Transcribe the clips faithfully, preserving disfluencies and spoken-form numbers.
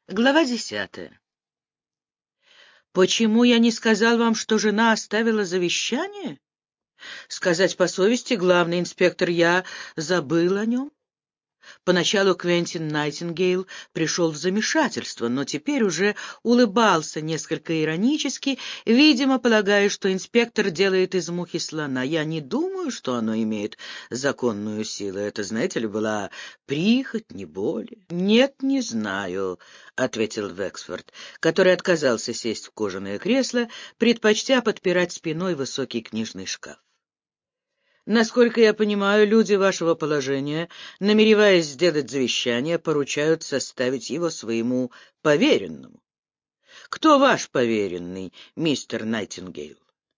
Глава десятая. Почему я не сказал вам, что жена оставила завещание? Сказать по совести, главный инспектор, я забыл о нем. Поначалу Квентин Найтингейл пришел в замешательство, но теперь уже улыбался несколько иронически, видимо, полагая, что инспектор делает из мухи слона. Я не думаю, что оно имеет законную силу. Это, знаете ли, была прихоть, не более. — Нет, не знаю, — ответил Вексфорд, который отказался сесть в кожаное кресло, предпочтя подпирать спиной высокий книжный шкаф. Насколько я понимаю, люди вашего положения, намереваясь сделать завещание, поручают составить его своему поверенному. Кто ваш поверенный, мистер Найтингейл?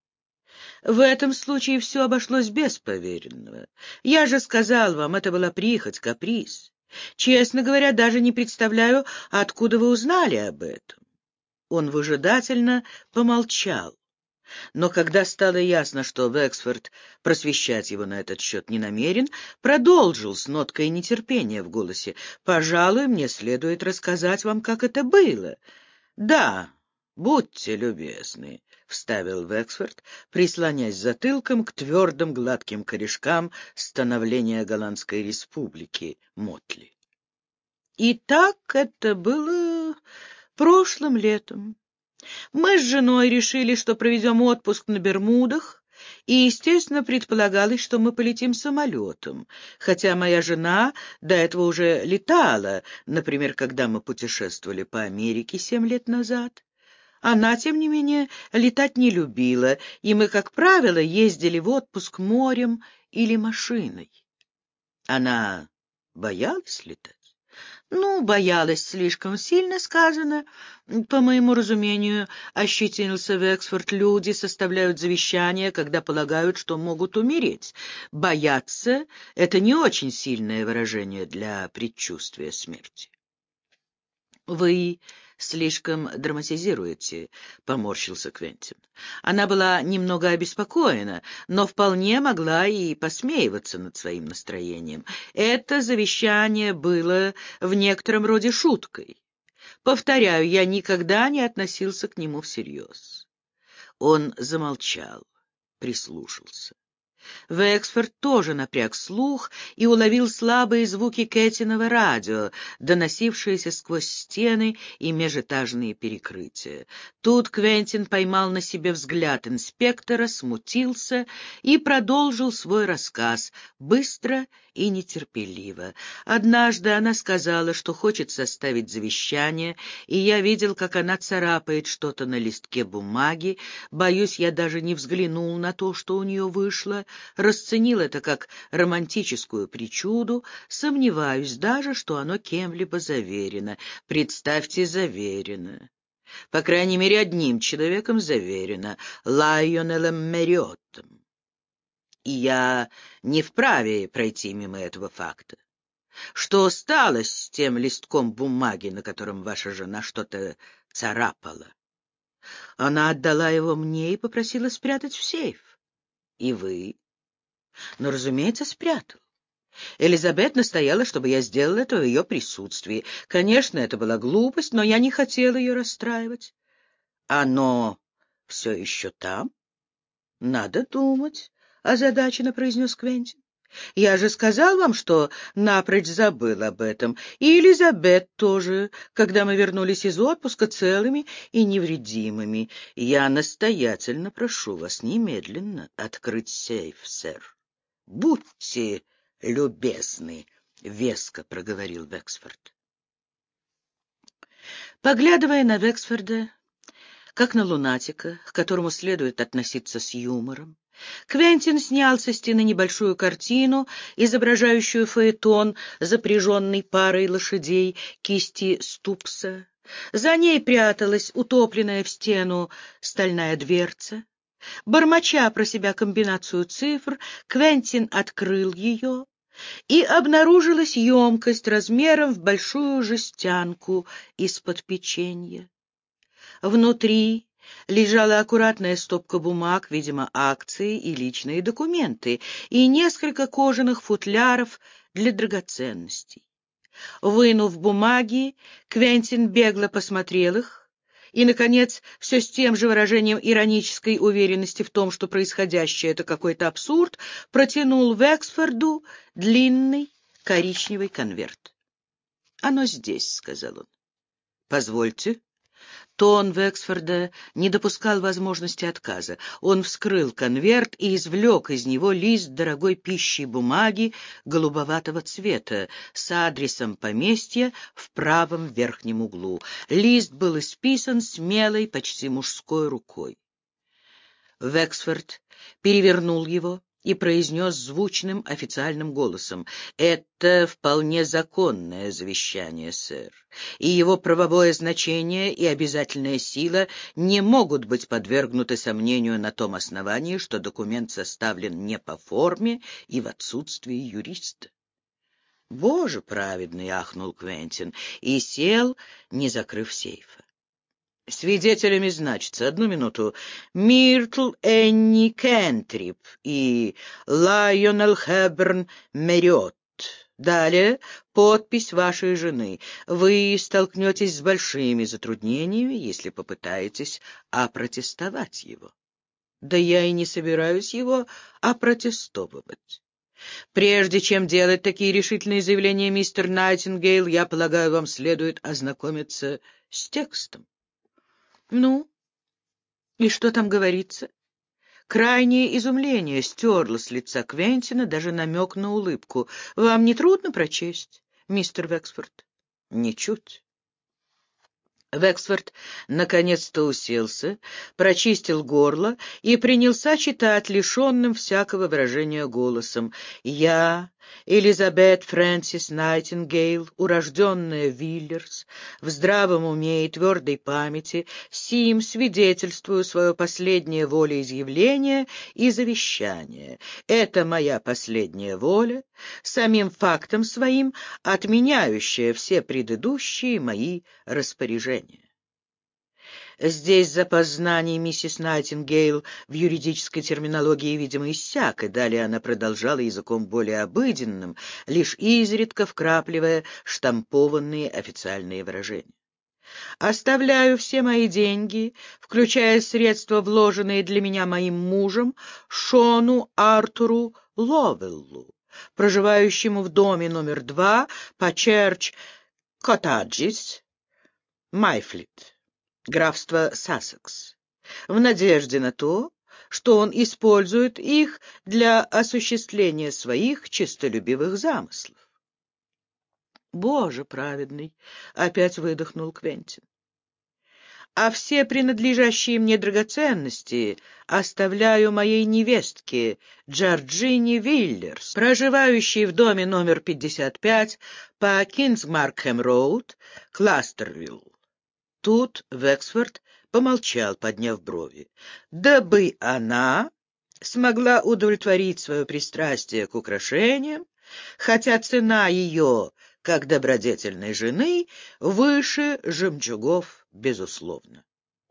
В этом случае все обошлось без поверенного. Я же сказал вам, это была прихоть, каприз. Честно говоря, даже не представляю, откуда вы узнали об этом. Он выжидательно помолчал. Но когда стало ясно, что Вексфорд просвещать его на этот счет не намерен, продолжил с ноткой нетерпения в голосе. «Пожалуй, мне следует рассказать вам, как это было». «Да, будьте любезны», — вставил Вексфорд, прислонясь затылком к твердым гладким корешкам становления Голландской республики Мотли. «Итак, это было прошлым летом. Мы с женой решили, что проведем отпуск на Бермудах, и, естественно, предполагалось, что мы полетим самолетом, хотя моя жена до этого уже летала, например, когда мы путешествовали по Америке семь лет назад. Она, тем не менее, летать не любила, и мы, как правило, ездили в отпуск морем или машиной. Она боялась летать? Ну, боялась слишком сильно сказано. По моему разумению, ощетинился Вексфорд, люди составляют завещание, когда полагают, что могут умереть. Бояться — это не очень сильное выражение для предчувствия смерти. Вы слишком драматизируете, — поморщился Квентин. Она была немного обеспокоена, но вполне могла и посмеиваться над своим настроением. Это завещание было в некотором роде шуткой. Повторяю, я никогда не относился к нему всерьез. Он замолчал, прислушался. Вексфорд тоже напряг слух и уловил слабые звуки Кэтиного радио, доносившиеся сквозь стены и межэтажные перекрытия. Тут Квентин поймал на себе взгляд инспектора, смутился и продолжил свой рассказ, быстро и нетерпеливо. Однажды она сказала, что хочет составить завещание, и я видел, как она царапает что-то на листке бумаги. Боюсь, я даже не взглянул на то, что у нее вышло, расценил это как романтическую причуду, сомневаюсь даже, что оно кем-либо заверено. Представьте, заверено. По крайней мере, одним человеком заверено — Лайонелом Мерриоттом. И я не вправе пройти мимо этого факта. Что стало с тем листком бумаги, на котором ваша жена что-то царапала? Она отдала его мне и попросила спрятать в сейф. И вы? Но, разумеется, спрятал. Элизабет настояла, чтобы я сделал это в ее присутствии. Конечно, это была глупость, но я не хотел ее расстраивать. Оно все еще там? Надо думать, — озадаченно произнес Квентин. Я же сказал вам, что напрочь забыл об этом. И Элизабет тоже, когда мы вернулись из отпуска целыми и невредимыми. Я настоятельно прошу вас немедленно открыть сейф, сэр. Будьте любезны, — веско проговорил Вексфорд. Поглядывая на Вексфорда, как на лунатика, к которому следует относиться с юмором, Квентин снял со стены небольшую картину, изображающую фаэтон, запряженный парой лошадей кисти Ступса. За ней пряталась утопленная в стену стальная дверца. Бормоча про себя комбинацию цифр, Квентин открыл ее, и обнаружилась емкость размером в большую жестянку из-под печенья. Внутри лежала аккуратная стопка бумаг, видимо, акции и личные документы, и несколько кожаных футляров для драгоценностей. Вынув бумаги, Квентин бегло посмотрел их и, наконец, все с тем же выражением иронической уверенности в том, что происходящее — это какой-то абсурд, протянул Вексфорду длинный коричневый конверт. «Оно здесь», — сказал он. «Позвольте». Тон Вексфорда не допускал возможности отказа. Он вскрыл конверт и извлек из него лист дорогой пищей бумаги голубоватого цвета с адресом поместья в правом верхнем углу. Лист был исписан смелой, почти мужской рукой. Вексфорд перевернул его и произнес звучным официальным голосом: «Это вполне законное завещание, сэр, и его правовое значение и обязательная сила не могут быть подвергнуты сомнению на том основании, что документ составлен не по форме и в отсутствии юриста». «Боже праведный!» — ахнул Квентин и сел, не закрыв сейфа. Свидетелями значится, одну минуту, Миртл Энни Кентрип и Лайонел Хэбберн Мерриот. Далее подпись вашей жены. Вы столкнетесь с большими затруднениями, если попытаетесь опротестовать его. Да я и не собираюсь его опротестовывать. Прежде чем делать такие решительные заявления, мистер Найтингейл, я полагаю, вам следует ознакомиться с текстом. Ну, и что там говорится? Крайнее изумление стерло с лица Квентина даже намек на улыбку. Вам не трудно прочесть, мистер Вексфорд? Ничуть. Вексфорд наконец-то уселся, прочистил горло и принялся читать лишенным всякого выражения голосом. «Я, Элизабет Фрэнсис Найтингейл, урожденная Виллерс, в здравом уме и твердой памяти, сим свидетельствую свое последнее волеизъявление и завещание. Это моя последняя воля, самим фактом своим отменяющая все предыдущие мои распоряжения». Здесь запознание миссис Найтингейл в юридической терминологии, видимо, иссяк, и далее она продолжала языком более обыденным, лишь изредка вкрапливая штампованные официальные выражения. «Оставляю все мои деньги, включая средства, вложенные для меня моим мужем, Шону Артуру Ловеллу, проживающему в доме номер два по Черч Коттаджис, Майфлит, графство Сассекс, в надежде на то, что он использует их для осуществления своих честолюбивых замыслов». «Боже праведный!» — опять выдохнул Квентин. «А все принадлежащие мне драгоценности оставляю моей невестке Джорджине Виллерс, проживающей в доме номер пятьдесят пять по Кингсмаркхэм-роуд, Кластервилл». Тут Вексфорд помолчал, подняв брови. «Дабы она смогла удовлетворить свое пристрастие к украшениям, хотя цена ее, как добродетельной жены, выше жемчугов, безусловно».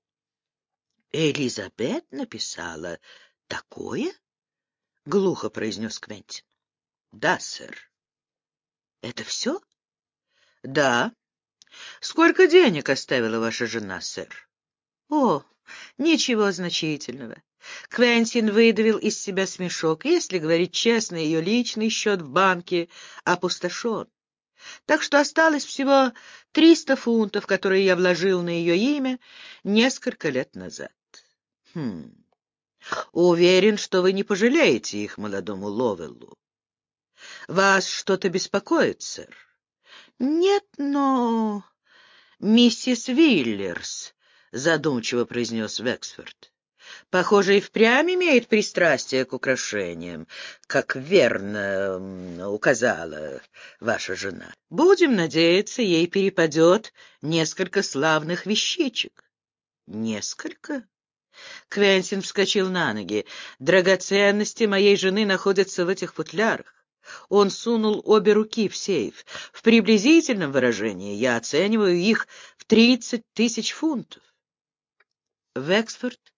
«Элизабет написала такое?» — глухо произнес Квентин. «Да, сэр». «Это все?» «Да». «Сколько денег оставила ваша жена, сэр?» «О, ничего значительного». Квентин выдавил из себя смешок. Если говорить честно, ее личный счет в банке опустошен. Так что осталось всего триста фунтов, которые я вложил на ее имя несколько лет назад. Хм. Уверен, что вы не пожалеете их молодому Ловеллу. Вас что-то беспокоит, сэр? Нет, но... «Миссис Виллерс», — задумчиво произнес Вексфорд, — «похоже, и впрямь имеет пристрастие к украшениям, как верно указала ваша жена. Будем надеяться, ей перепадет несколько славных вещичек». «Несколько?» Квентин вскочил на ноги. «Драгоценности моей жены находятся в этих футлярах». Он сунул обе руки в сейф. «В приблизительном выражении я оцениваю их в тридцать тысяч фунтов». Вексфорд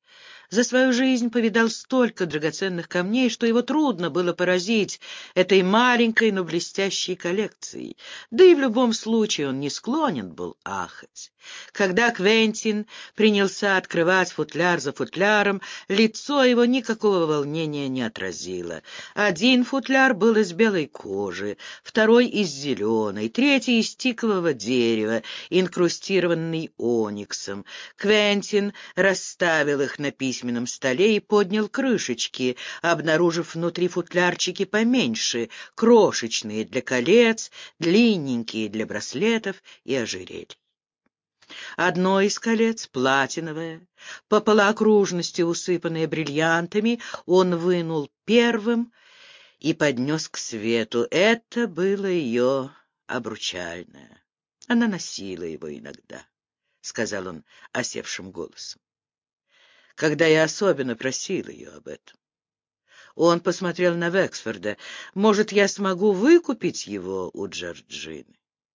за свою жизнь повидал столько драгоценных камней, что его трудно было поразить этой маленькой, но блестящей коллекцией. Да и в любом случае он не склонен был ахать. Когда Квентин принялся открывать футляр за футляром, лицо его никакого волнения не отразило. Один футляр был из белой кожи, второй из зеленой, третий из тикового дерева, инкрустированный ониксом. Квентин расставил их на письменном столе и поднял крышечки, обнаружив внутри футлярчики поменьше, крошечные для колец, длинненькие для браслетов и ожерелий. Одно из колец, платиновое, по полуокружности усыпанное бриллиантами, он вынул первым и поднес к свету. Это было ее обручальное. Она носила его иногда, — сказал он осевшим голосом, — когда я особенно просил ее об этом. Он посмотрел на Вексфорда. Может, я смогу выкупить его у Джорджины?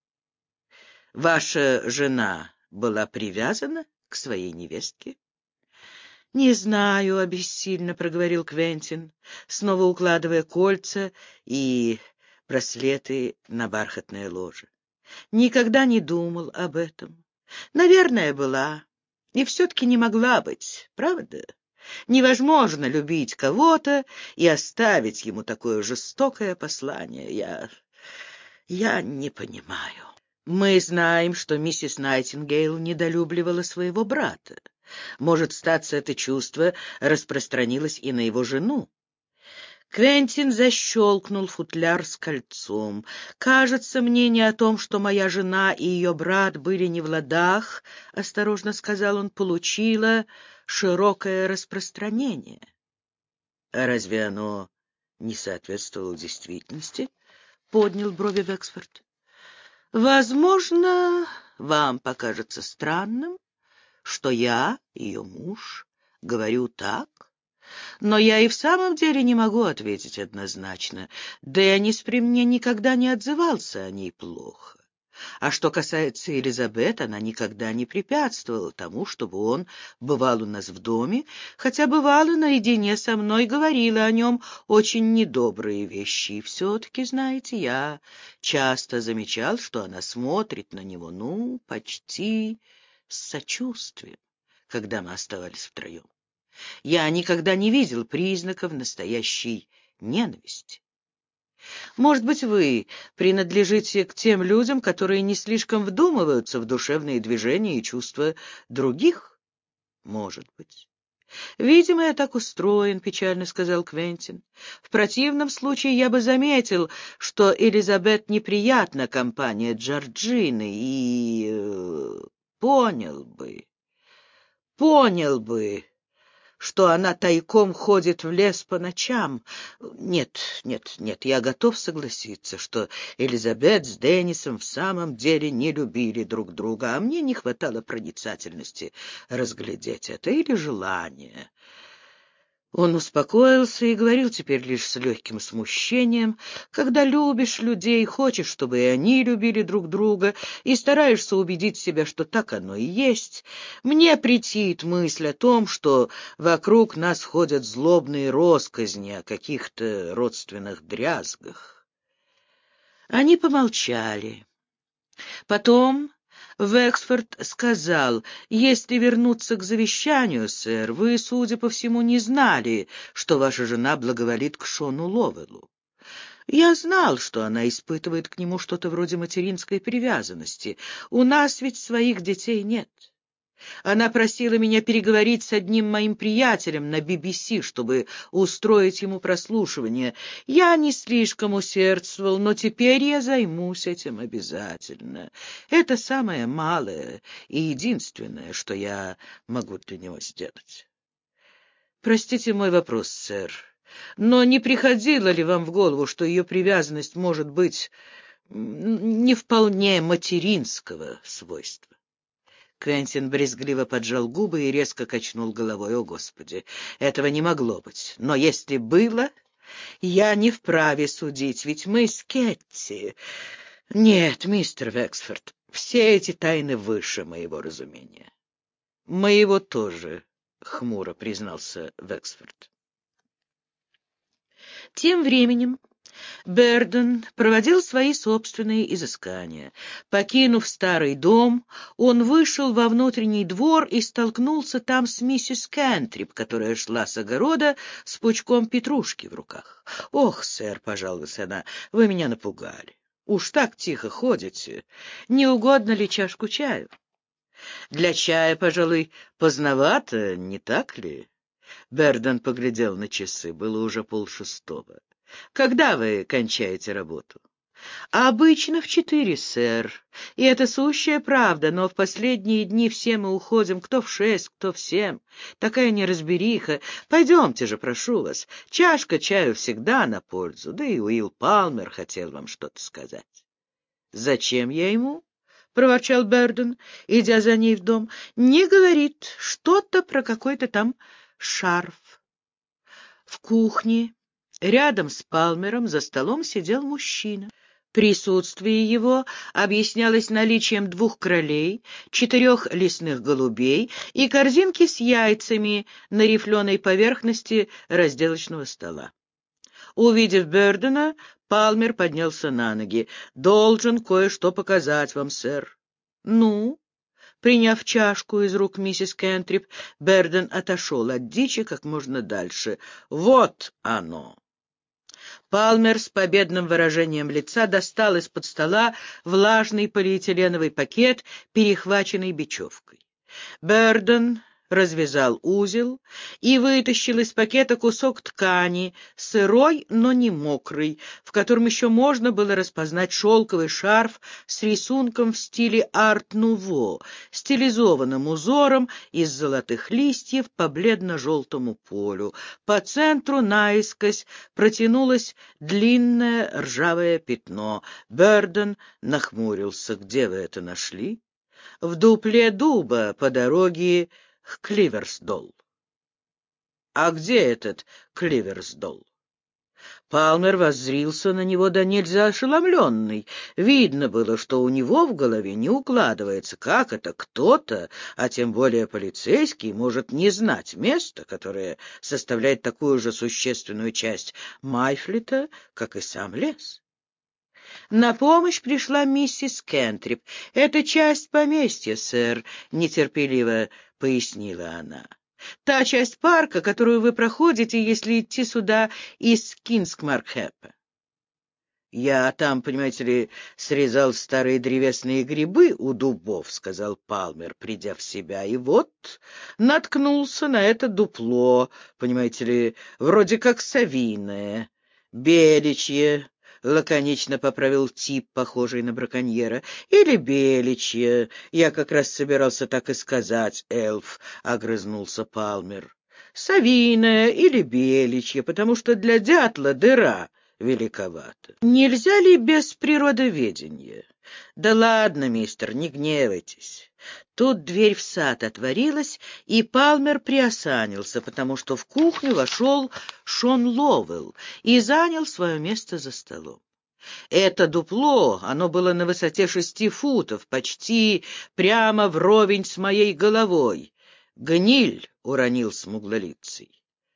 Ваша жена была привязана к своей невестке? — Не знаю, — обессильно проговорил Квентин, снова укладывая кольца и браслеты на бархатное ложе. Никогда не думал об этом. Наверное, была. И все-таки не могла быть, правда? Невозможно любить кого-то и оставить ему такое жестокое послание. Я... я не понимаю. Мы знаем, что миссис Найтингейл недолюбливала своего брата. Может, статься, это чувство распространилось и на его жену. Квентин защелкнул футляр с кольцом. «Кажется, мнение о том, что моя жена и ее брат были не в ладах, — осторожно сказал он, — получило широкое распространение». «А разве оно не соответствовало действительности?» — поднял брови Вексфорд. «Возможно, вам покажется странным, что я, ее муж, говорю так, но я и в самом деле не могу ответить однозначно. Деннис при мне никогда не отзывался о ней плохо. А что касается Элизабет, она никогда не препятствовала тому, чтобы он бывал у нас в доме, хотя бывало наедине со мной, говорила о нем очень недобрые вещи. И все-таки, знаете, я часто замечал, что она смотрит на него, ну, почти с сочувствием, когда мы оставались втроем. Я никогда не видел признаков настоящей ненависти. Может быть, вы принадлежите к тем людям, которые не слишком вдумываются в душевные движения и чувства других? Может быть. «Видимо, я так устроен», — печально сказал Квентин. «В противном случае я бы заметил, что Элизабет неприятна компания Джорджины, и... э, понял бы, понял бы, что она тайком ходит в лес по ночам. Нет, нет, нет, я готов согласиться, что Элизабет с Деннисом в самом деле не любили друг друга, а мне не хватало проницательности разглядеть это или желания». Он успокоился и говорил теперь лишь с легким смущением. Когда любишь людей, хочешь, чтобы и они любили друг друга, и стараешься убедить себя, что так оно и есть, мне претит мысль о том, что вокруг нас ходят злобные россказни о каких-то родственных дрязгах. Они помолчали. Потом Вексфорд сказал: «Если вернуться к завещанию, сэр, вы, судя по всему, не знали, что ваша жена благоволит к Шону Ловеллу. Я знал, что она испытывает к нему что-то вроде материнской привязанности. У нас ведь своих детей нет. Она просила меня переговорить с одним моим приятелем на би би си, чтобы устроить ему прослушивание. Я не слишком усердствовал, но теперь я займусь этим обязательно. Это самое малое и единственное, что я могу для него сделать». «Простите мой вопрос, сэр, но не приходило ли вам в голову, что ее привязанность может быть не вполне материнского свойства?» Квентин брезгливо поджал губы и резко качнул головой. «О, Господи, этого не могло быть. Но если было, я не вправе судить, ведь мы с Кетти... Нет, мистер Вексфорд, все эти тайны выше моего разумения». «Моего тоже», — хмуро признался Вексфорд. Тем временем Берден проводил свои собственные изыскания. Покинув старый дом, он вышел во внутренний двор и столкнулся там с миссис Кентрип, которая шла с огорода с пучком петрушки в руках. — Ох, сэр, — пожаловалась она, — вы меня напугали. Уж так тихо ходите. Не угодно ли чашку чаю? — Для чая, пожалуй, поздновато, не так ли? Берден поглядел на часы. Было уже полшестого. — Когда вы кончаете работу? — Обычно в четыре, сэр. И это сущая правда, но в последние дни все мы уходим, кто в шесть, кто в семь. Такая неразбериха. Пойдемте же, прошу вас. Чашка чаю всегда на пользу. Да и Уилл Палмер хотел вам что-то сказать. — Зачем я ему? — проворчал Берден, идя за ней в дом. — Не говорит. Что-то про какой-то там шарф. В кухне, рядом с Палмером, за столом сидел мужчина. Присутствие его объяснялось наличием двух кролей, четырех лесных голубей и корзинки с яйцами на рифленой поверхности разделочного стола. Увидев Бердена, Палмер поднялся на ноги. — Должен кое-что показать вам, сэр. — Ну? Приняв чашку из рук миссис Кентрип, Берден отошел от дичи как можно дальше. — Вот оно! Палмер с победным выражением лица достал из-под стола влажный полиэтиленовый пакет, перехваченный бечевкой. Берден развязал узел и вытащил из пакета кусок ткани, сырой, но не мокрый, в котором еще можно было распознать шелковый шарф с рисунком в стиле арт-нуво, стилизованным узором из золотых листьев по бледно-желтому полю. По центру наискось протянулось длинное ржавое пятно. Берден нахмурился. — Где вы это нашли? — В дупле дуба по дороге к Кливерсдолл. — А где этот Кливерсдолл? Палмер воззрился на него да нельзя ошеломленный. Видно было, что у него в голове не укладывается, как это кто-то, а тем более полицейский, может не знать место, которое составляет такую же существенную часть Майфлита, как и сам лес. На помощь пришла миссис Кентрип. — Это часть поместья, сэр, — нетерпеливо пояснила она. — Та часть парка, которую вы проходите, если идти сюда из Кингсмаркхэпа. — Я там, понимаете ли, срезал старые древесные грибы у дубов, — сказал Палмер, придя в себя, — и вот наткнулся на это дупло, понимаете ли, вроде как совиное, беличье. — лаконично поправил тип, похожий на браконьера. — Или беличье. Я как раз собирался так и сказать, эльф, — огрызнулся Палмер. — Совиное или беличье, потому что для дятла дыра великовато. Нельзя ли без природоведения? — Да ладно, мистер, не гневайтесь. Тут дверь в сад отворилась, и Палмер приосанился, потому что в кухню вошел Шон Ловелл и занял свое место за столом. Это дупло, оно было на высоте шести футов, почти прямо вровень с моей головой. «Гниль!» — уронил смуглолицый.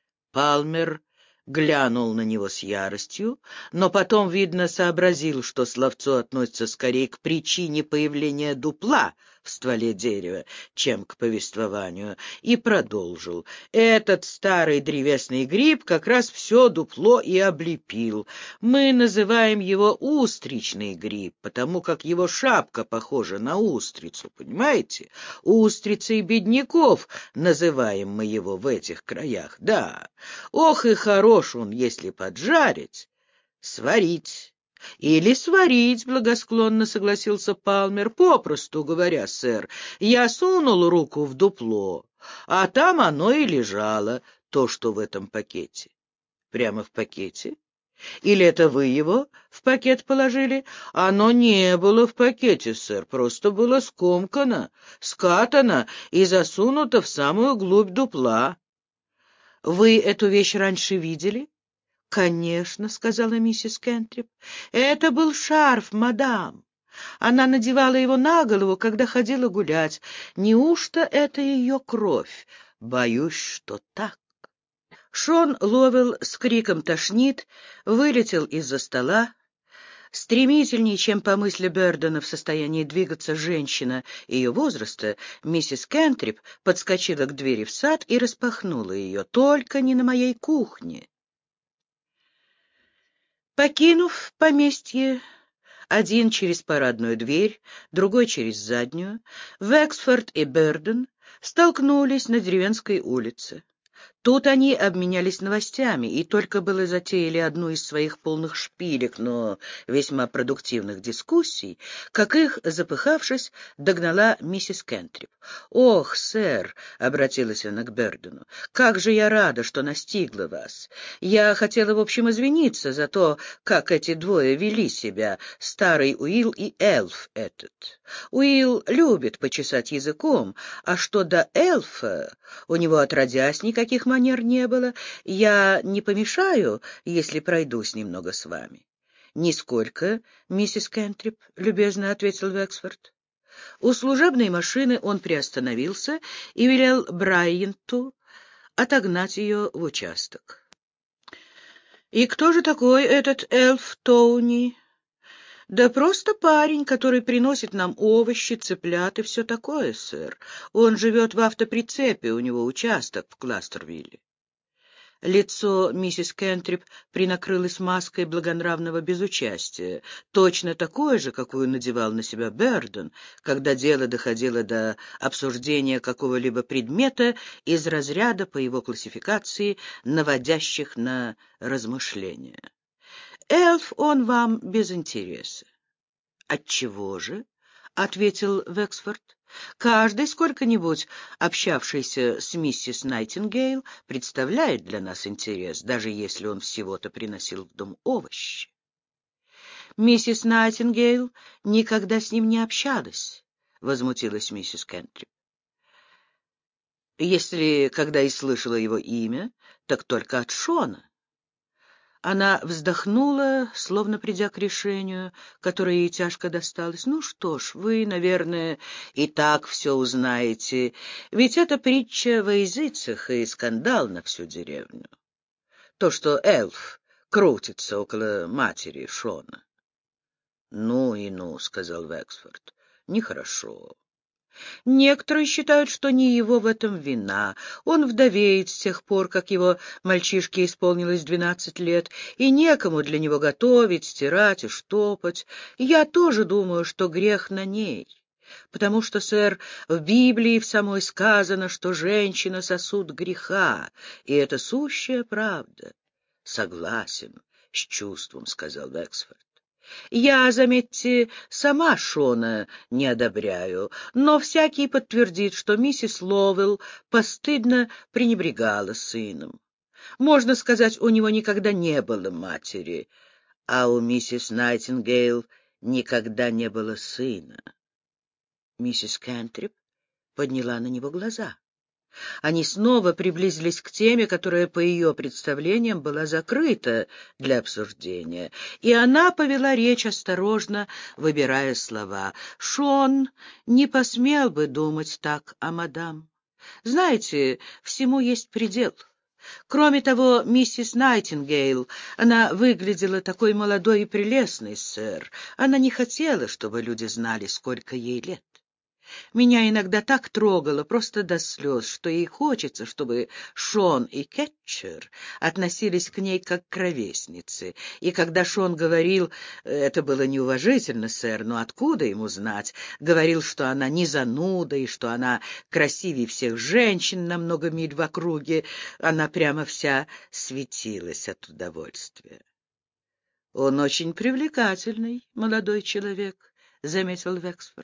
Палмер глянул на него с яростью, но потом, видно, сообразил, что словцо относится скорее к причине появления дупла в стволе дерева, чем к повествованию, и продолжил. Этот старый древесный гриб как раз все дупло и облепил. Мы называем его устричный гриб, потому как его шапка похожа на устрицу, понимаете? Устрицей бедняков называем мы его в этих краях, да. Ох и хорош он, если поджарить, сварить. — Или сварить, — благосклонно согласился Палмер. — Попросту говоря, сэр, я сунул руку в дупло, а там оно и лежало, то, что в этом пакете. — Прямо в пакете? Или это вы его в пакет положили? — Оно не было в пакете, сэр, просто было скомкано, скатано и засунуто в самую глубь дупла. — Вы эту вещь раньше видели? — Конечно, — сказала миссис Кентрип. — Это был шарф, мадам. Она надевала его на голову, когда ходила гулять. Неужто это ее кровь? Боюсь, что так. Шон Ловелл с криком «тошнит» вылетел из-за стола. Стремительнее, чем по мысли Бёрдена в состоянии двигаться женщина ее возраста, миссис Кентрип подскочила к двери в сад и распахнула ее. «Только не на моей кухне!» Покинув поместье, один через парадную дверь, другой через заднюю, Вексфорд и Бёрден столкнулись на деревенской улице. Тут они обменялись новостями и только было затеяли одну из своих полных шпилек, но весьма продуктивных дискуссий, как их, запыхавшись, догнала миссис Кентрип. «Ох, сэр!» — обратилась она к Бёрдену. «Как же я рада, что настигла вас! Я хотела, в общем, извиниться за то, как эти двое вели себя, старый Уилл и эльф этот. Уилл любит почесать языком, а что до эльфа, у него отродясь никаких манер не было. Я не помешаю, если пройдусь немного с вами?» «Нисколько, миссис Кентрип», — любезно ответил Вексфорд. У служебной машины он приостановился и велел Брайанту отогнать ее в участок. «И кто же такой этот эльф Тоуни?» «Да просто парень, который приносит нам овощи, цыплят и все такое, сэр. Он живет в автоприцепе, у него участок в Кластервилле». Лицо миссис Кентрип принакрылось маской благонравного безучастия, точно такое же, какую надевал на себя Бёрден, когда дело доходило до обсуждения какого-либо предмета из разряда, по его классификации, наводящих на размышления. «Эльф он вам без интереса». «Отчего же?» — ответил Вексфорд. «Каждый, сколько-нибудь общавшийся с миссис Найтингейл, представляет для нас интерес, даже если он всего-то приносил в дом овощи». «Миссис Найтингейл никогда с ним не общалась», — возмутилась миссис Кентрип. «Если когда и слышала его имя, так только от Шона». Она вздохнула, словно придя к решению, которое ей тяжко досталось. «Ну что ж, вы, наверное, и так все узнаете, ведь это притча во языцах и скандал на всю деревню. То, что эльф крутится около матери Шона». «Ну и ну», — сказал Вексфорд, — «нехорошо». Некоторые считают, что не его в этом вина. Он вдовеет с тех пор, как его мальчишке исполнилось двенадцать лет, и некому для него готовить, стирать и штопать. Я тоже думаю, что грех на ней. Потому что, сэр, в Библии в самой сказано, что женщина сосуд греха, и это сущая правда. — Согласен, — с чувством сказал Вексфорд. Я, заметьте, сама Шона не одобряю, но всякий подтвердит, что миссис Ловелл постыдно пренебрегала сыном. Можно сказать, у него никогда не было матери, а у миссис Найтингейл никогда не было сына. Миссис Кентрип подняла на него глаза. Они снова приблизились к теме, которая, по ее представлениям, была закрыта для обсуждения, и она повела речь осторожно, выбирая слова. «Шон не посмел бы думать так о мадам. Знаете, всему есть предел. Кроме того, миссис Найтингейл, она выглядела такой молодой и прелестной, сэр. Она не хотела, чтобы люди знали, сколько ей лет. Меня иногда так трогало, просто до слез, что ей хочется, чтобы Шон и Кетчер относились к ней как к ровеснице. И когда Шон говорил, это было неуважительно, сэр, но откуда ему знать, говорил, что она не зануда и что она красивее всех женщин на много миль в округе, она прямо вся светилась от удовольствия. — Он очень привлекательный, молодой человек, — заметил Вексфорд.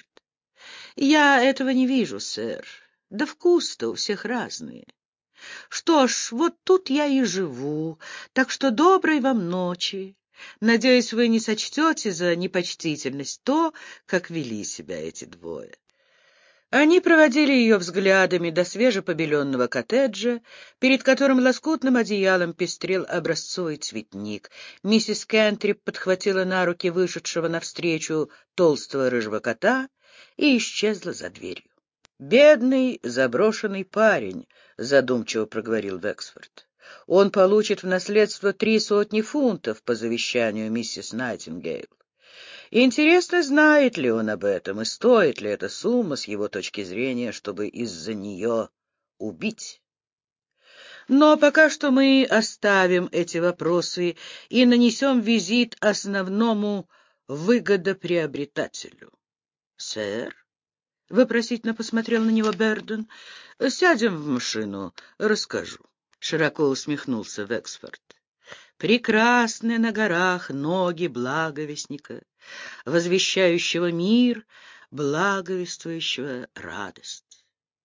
Я этого не вижу, сэр. Да вкус-то у всех разные. Что ж, вот тут я и живу, так что доброй вам ночи. Надеюсь, вы не сочтете за непочтительность то, как вели себя эти двое. Они проводили ее взглядами до свежепобеленного коттеджа, перед которым лоскутным одеялом пестрел образцовый цветник. Миссис Кентрип подхватила на руки вышедшего навстречу толстого рыжего кота и исчезла за дверью. «Бедный заброшенный парень», — задумчиво проговорил Вексфорд. «Он получит в наследство три сотни фунтов по завещанию миссис Найтингейл. Интересно, знает ли он об этом и стоит ли эта сумма с его точки зрения, чтобы из-за нее убить? Но пока что мы оставим эти вопросы и нанесем визит основному выгодоприобретателю». «Сэр?» — вопросительно посмотрел на него Берден. «Сядем в машину, расскажу». Широко усмехнулся Вексфорд. Прекрасны на горах ноги благовестника, возвещающего мир, благовествующего радость.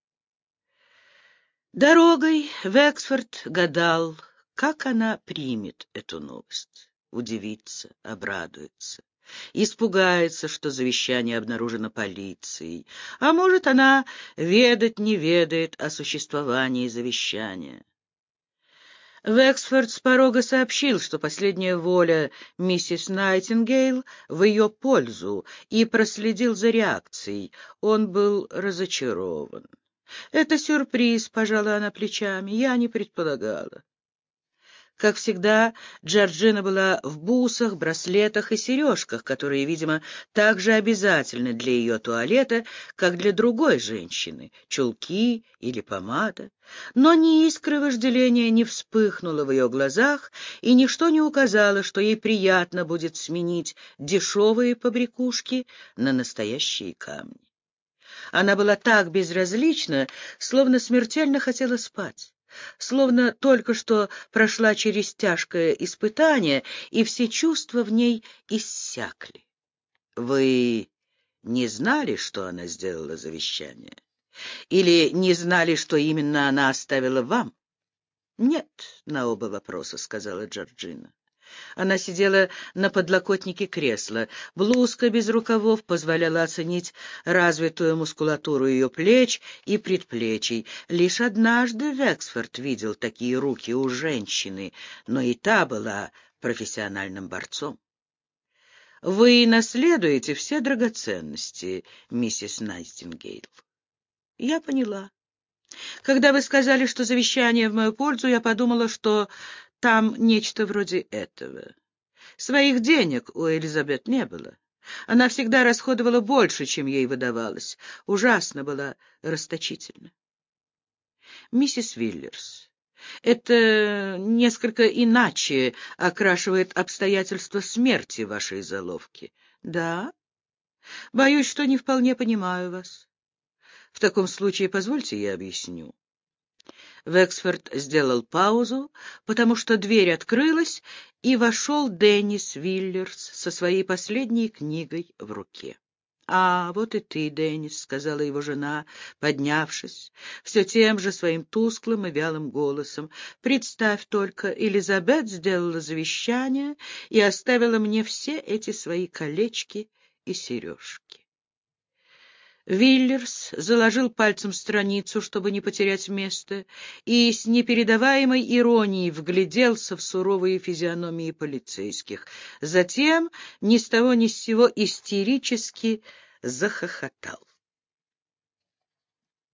Дорогой Вексфорд гадал, как она примет эту новость. Удивится, обрадуется, испугается, что завещание обнаружено полицией, а может, она ведать не ведает о существовании завещания. Вексфорд с порога сообщил, что последняя воля миссис Найтингейл в ее пользу, и проследил за реакцией. Он был разочарован. «Это сюрприз», — пожала она плечами, — «я не предполагала». Как всегда, Джорджина была в бусах, браслетах и сережках, которые, видимо, так же обязательны для ее туалета, как для другой женщины, чулки или помада. Но ни искры вожделения не вспыхнуло в ее глазах, и ничто не указало, что ей приятно будет сменить дешевые побрякушки на настоящие камни. Она была так безразлична, словно смертельно хотела спать. Словно только что прошла через тяжкое испытание, и все чувства в ней иссякли. Вы не знали, что она сделала завещание? Или не знали, что именно она оставила вам? Нет, на оба вопроса, сказала Джорджина. Она сидела на подлокотнике кресла. Блузка без рукавов позволяла оценить развитую мускулатуру ее плеч и предплечий. Лишь однажды Вексфорд видел такие руки у женщины, но и та была профессиональным борцом. «Вы наследуете все драгоценности, миссис Найтингейл». «Я поняла. Когда вы сказали, что завещание в мою пользу, я подумала, что там нечто вроде этого. Своих денег у Элизабет не было. Она всегда расходовала больше, чем ей выдавалось. Ужасно была расточительна. Миссис Виллерс, это несколько иначе окрашивает обстоятельства смерти вашей заловки. Да? Боюсь, что не вполне понимаю вас. В таком случае позвольте я объясню. Вексфорд сделал паузу, потому что дверь открылась, и вошел Деннис Виллерс со своей последней книгой в руке. — А, вот и ты, Деннис, — сказала его жена, поднявшись, все тем же своим тусклым и вялым голосом. — Представь только, Элизабет сделала завещание и оставила мне все эти свои колечки и сережки. Виллерс заложил пальцем страницу, чтобы не потерять место, и с непередаваемой иронией вгляделся в суровые физиономии полицейских. Затем ни с того ни с сего истерически захохотал.